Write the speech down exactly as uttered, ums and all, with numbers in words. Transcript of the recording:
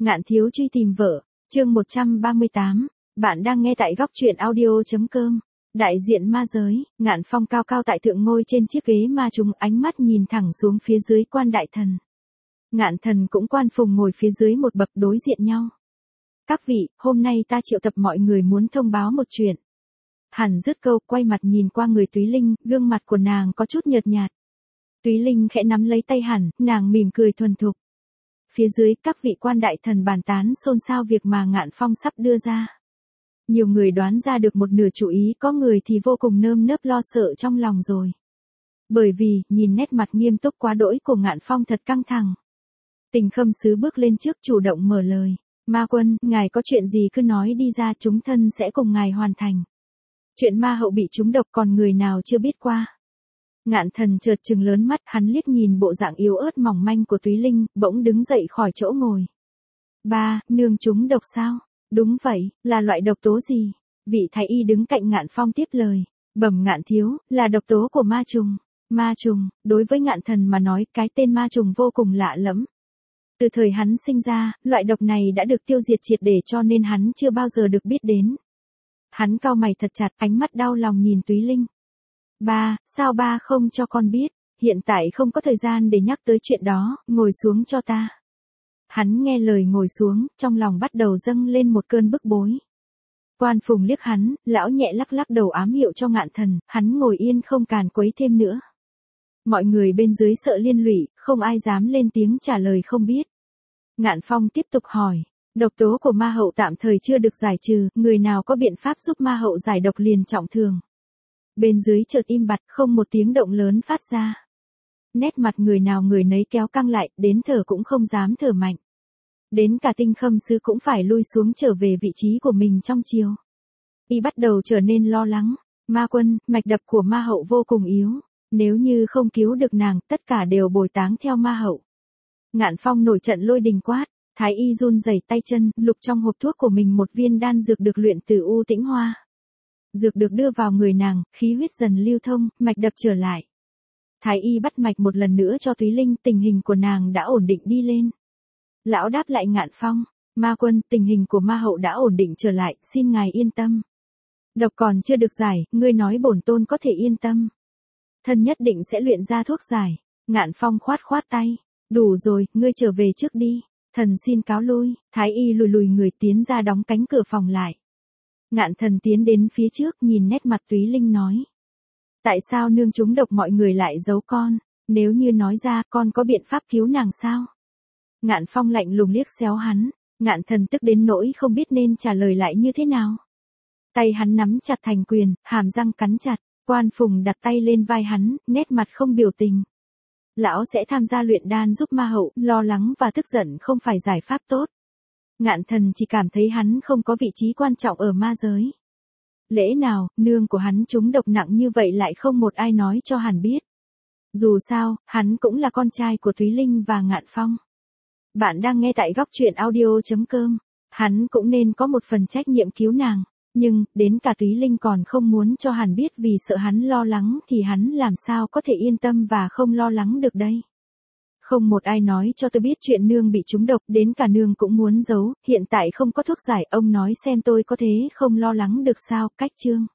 Ngạn thiếu truy tìm vợ, chương một trăm ba mươi tám, bạn đang nghe tại góc truyện audio.com. Đại diện ma giới, Ngạn Phong cao cao tại thượng ngồi trên chiếc ghế ma trùng, ánh mắt nhìn thẳng xuống phía dưới Quan đại thần. Ngạn thần cũng Quan Phùng ngồi phía dưới một bậc đối diện nhau. Các vị, hôm nay ta triệu tập mọi người muốn thông báo một chuyện. Hàn dứt câu, quay mặt nhìn qua người Túy Linh, gương mặt của nàng có chút nhợt nhạt. Túy Linh khẽ nắm lấy tay Hàn, nàng mỉm cười thuần thục. Phía dưới, các vị quan đại thần bàn tán xôn xao việc mà Ngạn Phong sắp đưa ra. Nhiều người đoán ra được một nửa chủ ý, có người thì vô cùng nơm nớp lo sợ trong lòng rồi. Bởi vì, nhìn nét mặt nghiêm túc quá đỗi của Ngạn Phong thật căng thẳng. Tình Khâm Sứ bước lên trước chủ động mở lời. Ma quân, ngài có chuyện gì cứ nói đi ra, chúng thân sẽ cùng ngài hoàn thành. Chuyện ma hậu bị trúng độc còn người nào chưa biết qua. Ngạn thần chợt trừng lớn mắt, hắn liếc nhìn bộ dạng yếu ớt mỏng manh của Túy Linh, bỗng đứng dậy khỏi chỗ ngồi. Ba, nương trúng độc sao? Đúng vậy, là loại độc tố gì? Vị thái y đứng cạnh Ngạn Phong tiếp lời. Bẩm Ngạn thiếu, là độc tố của ma trùng. Ma trùng, đối với Ngạn thần mà nói, cái tên ma trùng vô cùng lạ lẫm. Từ thời hắn sinh ra, loại độc này đã được tiêu diệt triệt để cho nên hắn chưa bao giờ được biết đến. Hắn cau mày thật chặt, ánh mắt đau lòng nhìn Túy Linh. Ba, sao ba không cho con biết, hiện tại không có thời gian để nhắc tới chuyện đó, ngồi xuống cho ta. Hắn nghe lời ngồi xuống, trong lòng bắt đầu dâng lên một cơn bức bối. Quan Phùng liếc hắn, lão nhẹ lắc lắc đầu ám hiệu cho Ngạn thần, hắn ngồi yên không càn quấy thêm nữa. Mọi người bên dưới sợ liên lụy, không ai dám lên tiếng trả lời không biết. Ngạn Phong tiếp tục hỏi, độc tố của ma hậu tạm thời chưa được giải trừ, người nào có biện pháp giúp ma hậu giải độc liền trọng thương. Bên dưới chợt im bặt, không một tiếng động lớn phát ra. Nét mặt người nào người nấy kéo căng lại, đến thở cũng không dám thở mạnh. Đến cả Tinh Khâm Sứ cũng phải lui xuống trở về vị trí của mình trong chiều. Y bắt đầu trở nên lo lắng. Ma quân, mạch đập của ma hậu vô cùng yếu. Nếu như không cứu được nàng, tất cả đều bồi táng theo ma hậu. Ngạn Phong nổi trận lôi đình quát. Thái y run rẩy tay chân, lục trong hộp thuốc của mình một viên đan dược được luyện từ U Tĩnh Hoa. Dược được đưa vào người nàng, khí huyết dần lưu thông, mạch đập trở lại. Thái y bắt mạch một lần nữa cho Túy Linh, tình hình của nàng đã ổn định đi lên. Lão đáp lại Ngạn Phong, ma quân, tình hình của ma hậu đã ổn định trở lại, xin ngài yên tâm. Độc còn chưa được giải, ngươi nói bổn tôn có thể yên tâm. Thân nhất định sẽ luyện ra thuốc giải. Ngạn Phong khoát khoát tay, đủ rồi, ngươi trở về trước đi, thần xin cáo lui. Thái y lùi lùi người tiến ra đóng cánh cửa phòng lại. Ngạn thần tiến đến phía trước nhìn nét mặt Túy Linh nói. Tại sao nương trúng độc mọi người lại giấu con, nếu như nói ra con có biện pháp cứu nàng sao? Ngạn Phong lạnh lùng liếc xéo hắn, Ngạn thần tức đến nỗi không biết nên trả lời lại như thế nào. Tay hắn nắm chặt thành quyền, hàm răng cắn chặt, Quan Phùng đặt tay lên vai hắn, nét mặt không biểu tình. Lão sẽ tham gia luyện đan giúp ma hậu, lo lắng và tức giận không phải giải pháp tốt. Ngạn thần chỉ cảm thấy hắn không có vị trí quan trọng ở ma giới. Lẽ nào, nương của hắn trúng độc nặng như vậy lại không một ai nói cho hắn biết. Dù sao, hắn cũng là con trai của Túy Linh và Ngạn Phong. Bạn đang nghe tại góc truyện audio.com. Hắn cũng nên có một phần trách nhiệm cứu nàng. Nhưng, đến cả Túy Linh còn không muốn cho hắn biết vì sợ hắn lo lắng thì hắn làm sao có thể yên tâm và không lo lắng được đây. Không một ai nói cho tôi biết chuyện nương bị trúng độc, đến cả nương cũng muốn giấu, hiện tại không có thuốc giải, ông nói xem tôi có thế không lo lắng được sao, cách chương.